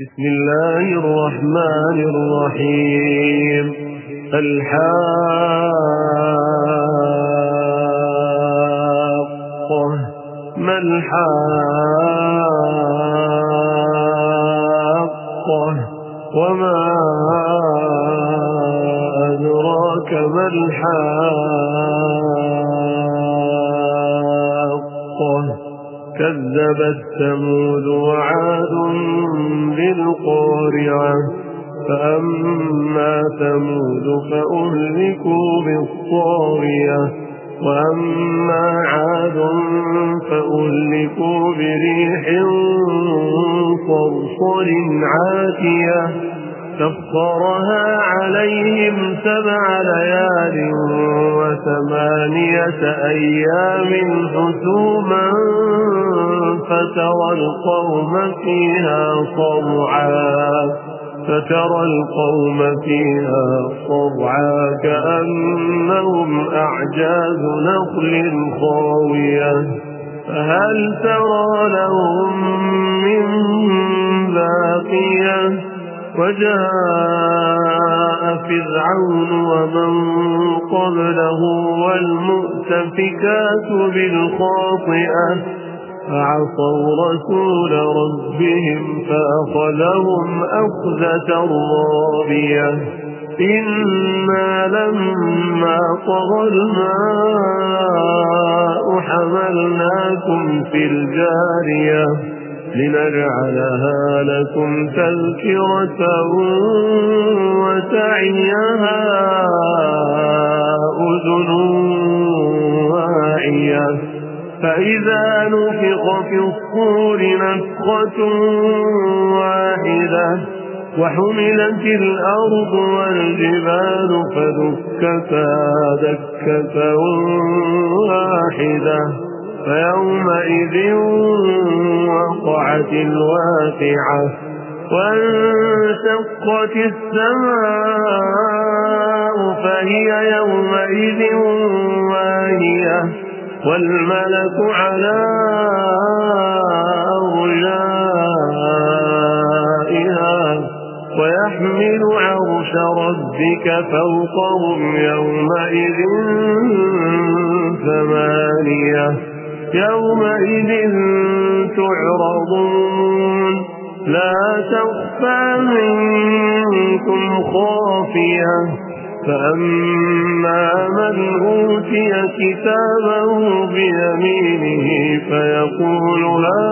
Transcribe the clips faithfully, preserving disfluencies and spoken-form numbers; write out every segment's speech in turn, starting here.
بسم الله الرحمن الرحيم. الحاقة ما الحاقة وما أدراك ما الحاقة كذبت ثمود وعاد بالقارعة فأما ثمود فأهلكوا بالطاغية وأما عاد فأهلكوا بريح صرصر عاتية سخرها عليهم سبع ليال وثمانية أيام حسوما فترى القوم فيها صرعا فترى القوم فيها صرعا كأنهم أعجاز نخل خاوية فهل ترى لهم من باقية وجاء فرعون ومن قبله والمؤتفكات بالخاطئة فعصوا رسول ربهم فأخذهم أخذة رابية إنا لما طغى الماء حملناكم في الجارية لنجعلها لكم تذكرة وتعيها أذن واعية فإذا نفخ في الصور نفخة واحدة وحملت الأرض والجبال فدكتا دكة واحدة فيومئذ وقعت الواقعة وانشقت السماء فهي يومئذ واهية والملك على أرجائها ويحمل عرش ربك فوقهم يومئذ ثمانية يومئذ تعرضون لا تخفى منكم خافية فأما من أوتي كتابه بيمينه فيقول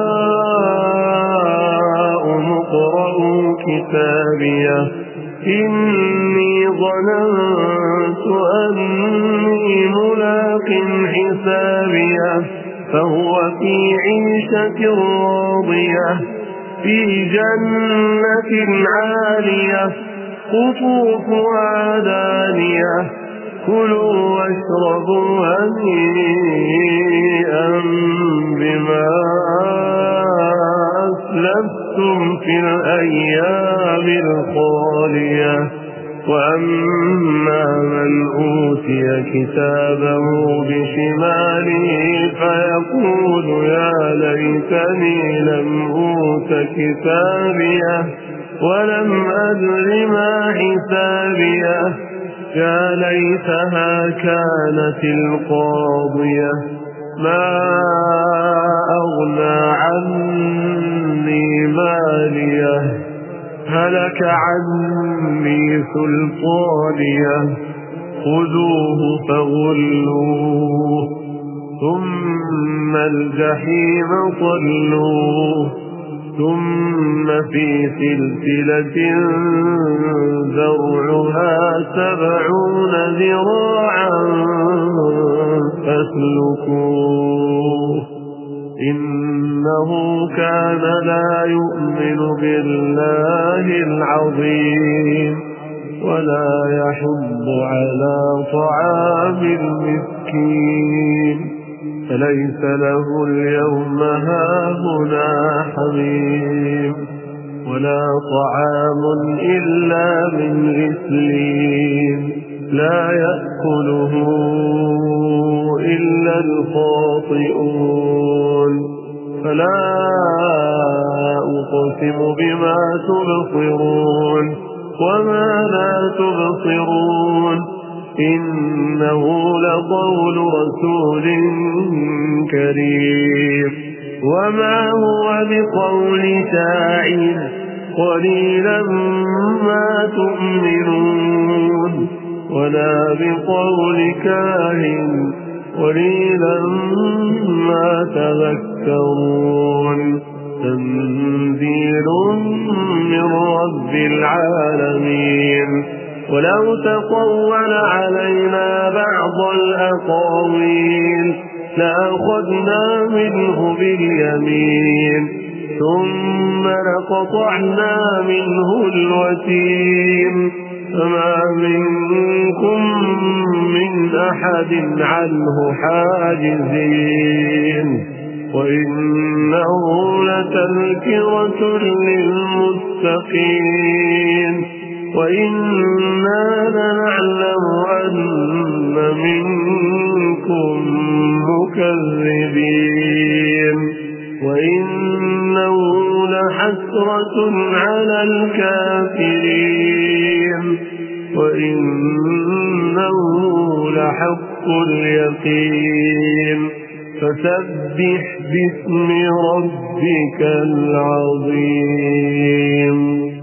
هاؤم اقرءوا كتابيه إني ظننت أني ملاق حسابيه فهو في عيشة راضية في جنة عالية قطوفها دانية كلوا واشربوا هنيئا بما أسلفتم في الأيام الخالية وأما من أوتي كتابه بشماله فيقول يا ليتني لم أوت كتابيه ولم أدر ما حسابيه يا ليتها كانت القاضية ما أغنى عني ماليه هلك عني سلطانيه خذوه فغلوه ثم الجحيم صلوه ثم في سلسلة ذرعها سبعون ذراعا فاسلكوه إنه كان لا يؤمن بالله العظيم ولا يحض على طعام المسكين فليس له اليوم هاهنا حميم ولا طعام إلا من غسلين لا يأكله إلا الخاطئون فلا أقسم بما تبصرون وما لا تبصرون إنه لقول رسول كريم وما هو بقول شاعر قليلا ما تؤمنون ولا بقول كاهن قليلا ما تذكرون تنزيل من رب العالمين ولو تقول علينا بعض الأقاويل لأخذنا منه باليمين ثم لقطعنا منه الوتين فما منكم من أحد عنه حاجزين وإنه لتذكرة للمتقين وإنا لنعلم أن منكم مكذبين وإنه لحسرة على الكافرين وإنه لحق اليقين فسبح باسم ربك العظيم.